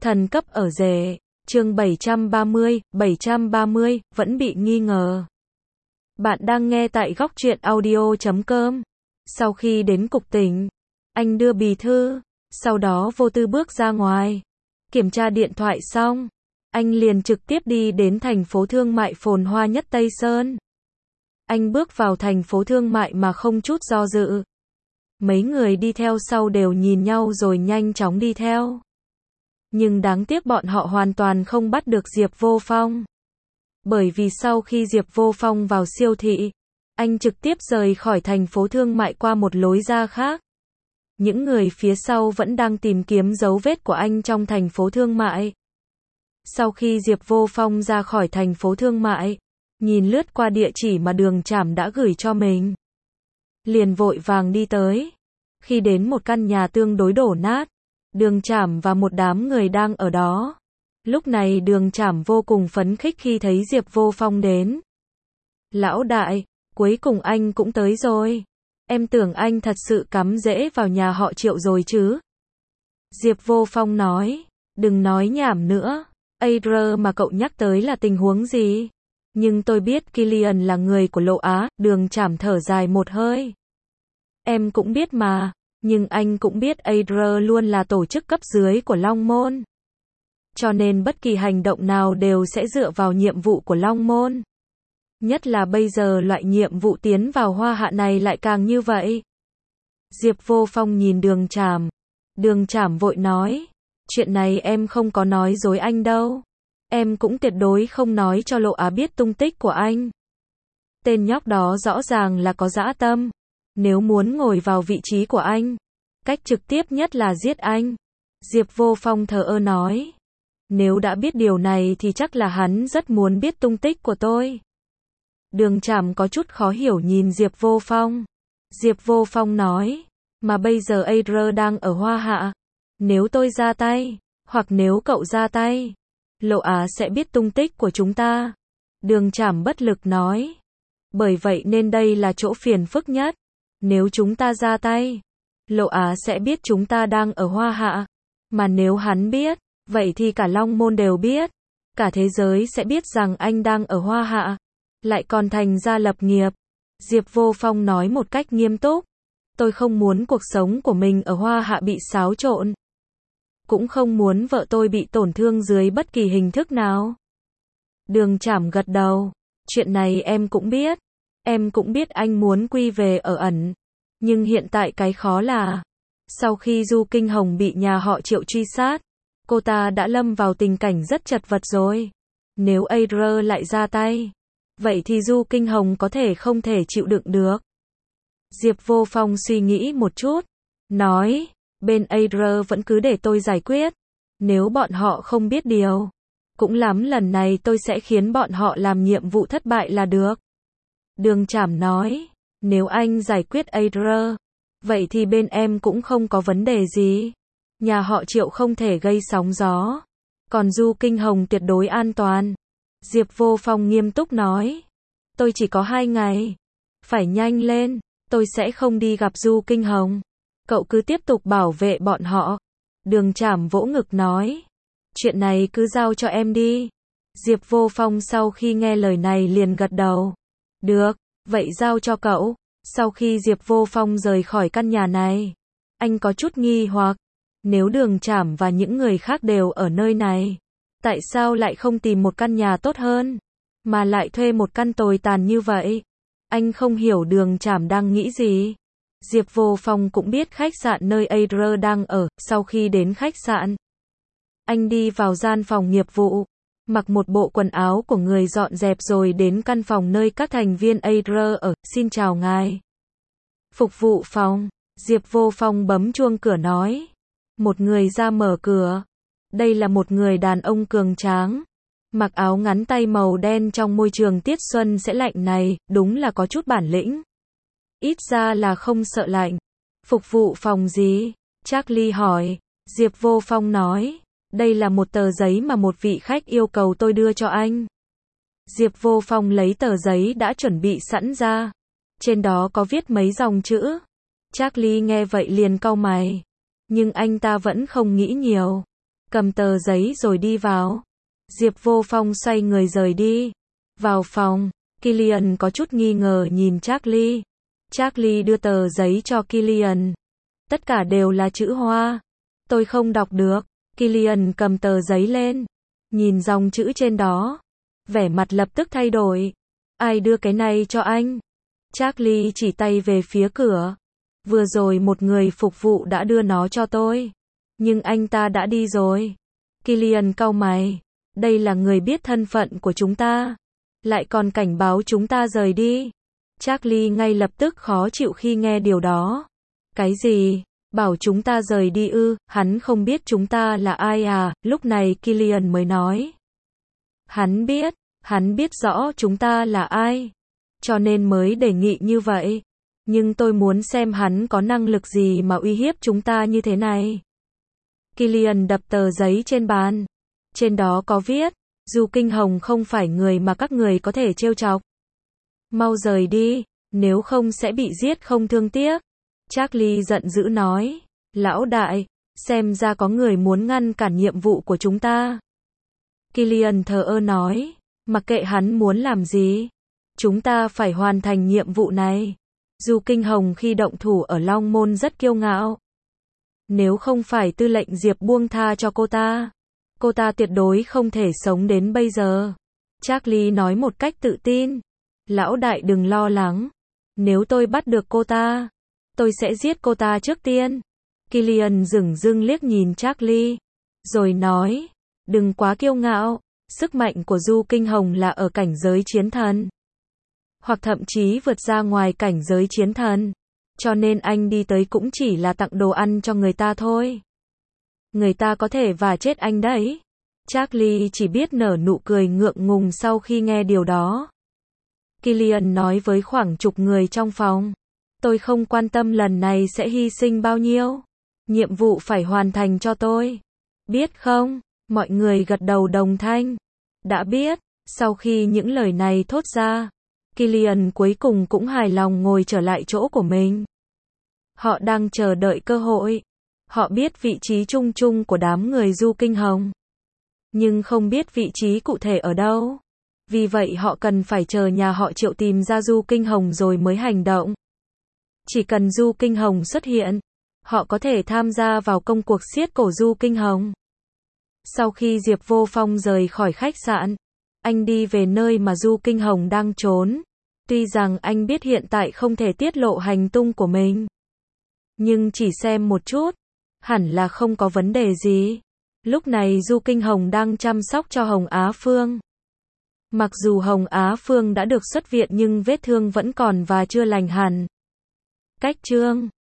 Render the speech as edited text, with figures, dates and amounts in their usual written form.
Thần cấp ở rể, chương 730, vẫn bị nghi ngờ. Bạn đang nghe tại góc truyện audio.com. Sau khi đến cục tỉnh, anh đưa bì thư, sau đó vô tư bước ra ngoài. Kiểm tra điện thoại xong, anh liền trực tiếp đi đến thành phố thương mại phồn hoa nhất Tây Sơn. Anh bước vào thành phố thương mại mà không chút do dự. Mấy người đi theo sau đều nhìn nhau rồi nhanh chóng đi theo. Nhưng đáng tiếc bọn họ hoàn toàn không bắt được Diệp Vô Phong. Bởi vì sau khi Diệp Vô Phong vào siêu thị, anh trực tiếp rời khỏi thành phố thương mại qua một lối ra khác. Những người phía sau vẫn đang tìm kiếm dấu vết của anh trong thành phố thương mại. Sau khi Diệp Vô Phong ra khỏi thành phố thương mại, nhìn lướt qua địa chỉ mà Đường Trảm đã gửi cho mình, liền vội vàng đi tới. Khi đến một căn nhà tương đối đổ nát, Đường Trảm và một đám người đang ở đó. Lúc này Đường Trảm vô cùng phấn khích khi thấy Diệp Vô Phong đến. Lão đại, cuối cùng anh cũng tới rồi. Em tưởng anh thật sự cắm rễ vào nhà họ Triệu rồi chứ. Diệp Vô Phong nói, đừng nói nhảm nữa. AR mà cậu nhắc tới là tình huống gì? Nhưng tôi biết Killian là người của Lộ Á. Đường Trảm thở dài một hơi. Em cũng biết mà, nhưng anh cũng biết AR luôn là tổ chức cấp dưới của Long Môn. Cho nên bất kỳ hành động nào đều sẽ dựa vào nhiệm vụ của Long Môn. Nhất là bây giờ loại nhiệm vụ tiến vào Hoa Hạ này lại càng như vậy. Diệp Vô Phong nhìn Đường Trảm. Đường Trảm vội nói, chuyện này em không có nói dối anh đâu. Em cũng tuyệt đối không nói cho Lộ Á biết tung tích của anh. Tên nhóc đó rõ ràng là có dã tâm. Nếu muốn ngồi vào vị trí của anh, cách trực tiếp nhất là giết anh. Diệp Vô Phong thờ ơ nói, nếu đã biết điều này thì chắc là hắn rất muốn biết tung tích của tôi. Đường Trảm có chút khó hiểu nhìn Diệp Vô Phong. Diệp Vô Phong nói, mà bây giờ AR đang ở Hoa Hạ. Nếu tôi ra tay, hoặc nếu cậu ra tay, Lộ Á sẽ biết tung tích của chúng ta. Đường Trảm bất lực nói, bởi vậy nên đây là chỗ phiền phức nhất. Nếu chúng ta ra tay, Lộ Á sẽ biết chúng ta đang ở Hoa Hạ. Mà nếu hắn biết, vậy thì cả Long Môn đều biết. Cả thế giới sẽ biết rằng anh đang ở Hoa Hạ. Lại còn thành ra lập nghiệp. Diệp Vô Phong nói một cách nghiêm túc. Tôi không muốn cuộc sống của mình ở Hoa Hạ bị xáo trộn. Cũng không muốn vợ tôi bị tổn thương dưới bất kỳ hình thức nào. Đường Trảm gật đầu. Chuyện này em cũng biết. Em cũng biết anh muốn quy về ở ẩn. Nhưng hiện tại cái khó là, sau khi Du Kinh Hồng bị nhà họ Triệu truy sát, cô ta đã lâm vào tình cảnh rất chật vật rồi. Nếu AR lại ra tay, vậy thì Du Kinh Hồng có thể không thể chịu đựng được. Diệp Vô Phong suy nghĩ một chút, nói, bên AR vẫn cứ để tôi giải quyết. Nếu bọn họ không biết điều, cũng lắm lần này tôi sẽ khiến bọn họ làm nhiệm vụ thất bại là được. Đường Trảm nói, nếu anh giải quyết AR, vậy thì bên em cũng không có vấn đề gì. Nhà họ Triệu không thể gây sóng gió. Còn Du Kinh Hồng tuyệt đối an toàn. Diệp Vô Phong nghiêm túc nói, tôi chỉ có 2 ngày. Phải nhanh lên, tôi sẽ không đi gặp Du Kinh Hồng. Cậu cứ tiếp tục bảo vệ bọn họ. Đường Trảm vỗ ngực nói, chuyện này cứ giao cho em đi. Diệp Vô Phong sau khi nghe lời này liền gật đầu. Được, vậy giao cho cậu. Sau khi Diệp Vô Phong rời khỏi căn nhà này, anh có chút nghi hoặc. Nếu Đường Trảm và những người khác đều ở nơi này, tại sao lại không tìm một căn nhà tốt hơn, mà lại thuê một căn tồi tàn như vậy? Anh không hiểu Đường Trảm đang nghĩ gì. Diệp Vô Phong cũng biết khách sạn nơi AR đang ở. Sau khi đến khách sạn, anh đi vào gian phòng nghiệp vụ, mặc một bộ quần áo của người dọn dẹp rồi đến căn phòng nơi các thành viên AR ở. Xin chào ngài. Phục vụ phòng. Diệp Vô Phong bấm chuông cửa nói. Một người ra mở cửa. Đây là một người đàn ông cường tráng, mặc áo ngắn tay màu đen trong môi trường tiết xuân sẽ lạnh này, đúng là có chút bản lĩnh. Ít ra là không sợ lạnh. Phục vụ phòng gì? Charlie hỏi. Diệp Vô Phong nói, đây là một tờ giấy mà một vị khách yêu cầu tôi đưa cho anh. Diệp Vô Phong lấy tờ giấy đã chuẩn bị sẵn ra. Trên đó có viết mấy dòng chữ. Charlie nghe vậy liền cau mày. Nhưng anh ta vẫn không nghĩ nhiều. cầm tờ giấy rồi đi vào. Diệp Vô Phong xoay người rời đi. Vào phòng, Killian có chút nghi ngờ nhìn Charlie. Charlie đưa tờ giấy cho Killian. Tất cả đều là chữ Hoa. Tôi không đọc được. Killian cầm tờ giấy lên, nhìn dòng chữ trên đó. Vẻ mặt lập tức thay đổi. Ai đưa cái này cho anh? Charlie chỉ tay về phía cửa. Vừa rồi một người phục vụ đã đưa nó cho tôi. Nhưng anh ta đã đi rồi. Killian cau mày. Đây là người biết thân phận của chúng ta. Lại còn cảnh báo chúng ta rời đi. Charlie ngay lập tức khó chịu khi nghe điều đó. Cái gì? Bảo chúng ta rời đi ư? Hắn không biết chúng ta là ai à? Lúc này Killian mới nói. Hắn biết rõ chúng ta là ai. Cho nên mới đề nghị như vậy. Nhưng tôi muốn xem hắn có năng lực gì mà uy hiếp chúng ta như thế này. Killian đập tờ giấy trên bàn. Trên đó có viết, Du Kinh Hồng không phải người mà các người có thể trêu chọc. Mau rời đi, nếu không sẽ bị giết không thương tiếc. Charlie giận dữ nói, lão đại, xem ra có người muốn ngăn cản nhiệm vụ của chúng ta. Killian thờ ơ nói, mặc kệ hắn muốn làm gì, chúng ta phải hoàn thành nhiệm vụ này. Du Kinh Hồng khi động thủ ở Long Môn rất kiêu ngạo. Nếu không phải tư lệnh Diệp buông tha cho cô ta tuyệt đối không thể sống đến bây giờ. Charlie nói một cách tự tin. Lão đại đừng lo lắng. Nếu tôi bắt được cô ta, tôi sẽ giết cô ta trước tiên. Killian dửng dưng liếc nhìn Charlie, rồi nói, đừng quá kiêu ngạo. Sức mạnh của Du Kinh Hồng là ở cảnh giới chiến thần. Hoặc thậm chí vượt ra ngoài cảnh giới chiến thần. Cho nên anh đi tới cũng chỉ là tặng đồ ăn cho người ta thôi. Người ta có thể vả chết anh đấy. Charlie chỉ biết nở nụ cười ngượng ngùng sau khi nghe điều đó. Killian nói với khoảng chục người trong phòng. Tôi không quan tâm lần này sẽ hy sinh bao nhiêu. Nhiệm vụ phải hoàn thành cho tôi. Biết không? Mọi người gật đầu đồng thanh. Đã biết. Sau khi những lời này thốt ra, Killian cuối cùng cũng hài lòng ngồi trở lại chỗ của mình. Họ đang chờ đợi cơ hội. Họ biết vị trí chung chung của đám người Du Kinh Hồng. Nhưng không biết vị trí cụ thể ở đâu. Vì vậy họ cần phải chờ nhà họ Triệu tìm ra Du Kinh Hồng rồi mới hành động. Chỉ cần Du Kinh Hồng xuất hiện, họ có thể tham gia vào công cuộc xiết cổ Du Kinh Hồng. Sau khi Diệp Vô Phong rời khỏi khách sạn, anh đi về nơi mà Du Kinh Hồng đang trốn. Tuy rằng anh biết hiện tại không thể tiết lộ hành tung của mình, nhưng chỉ xem một chút, hẳn là không có vấn đề gì. Lúc này Du Kinh Hồng đang chăm sóc cho Hồng Á Phương. Mặc dù Hồng Á Phương đã được xuất viện nhưng vết thương vẫn còn và chưa lành hẳn. Cách chương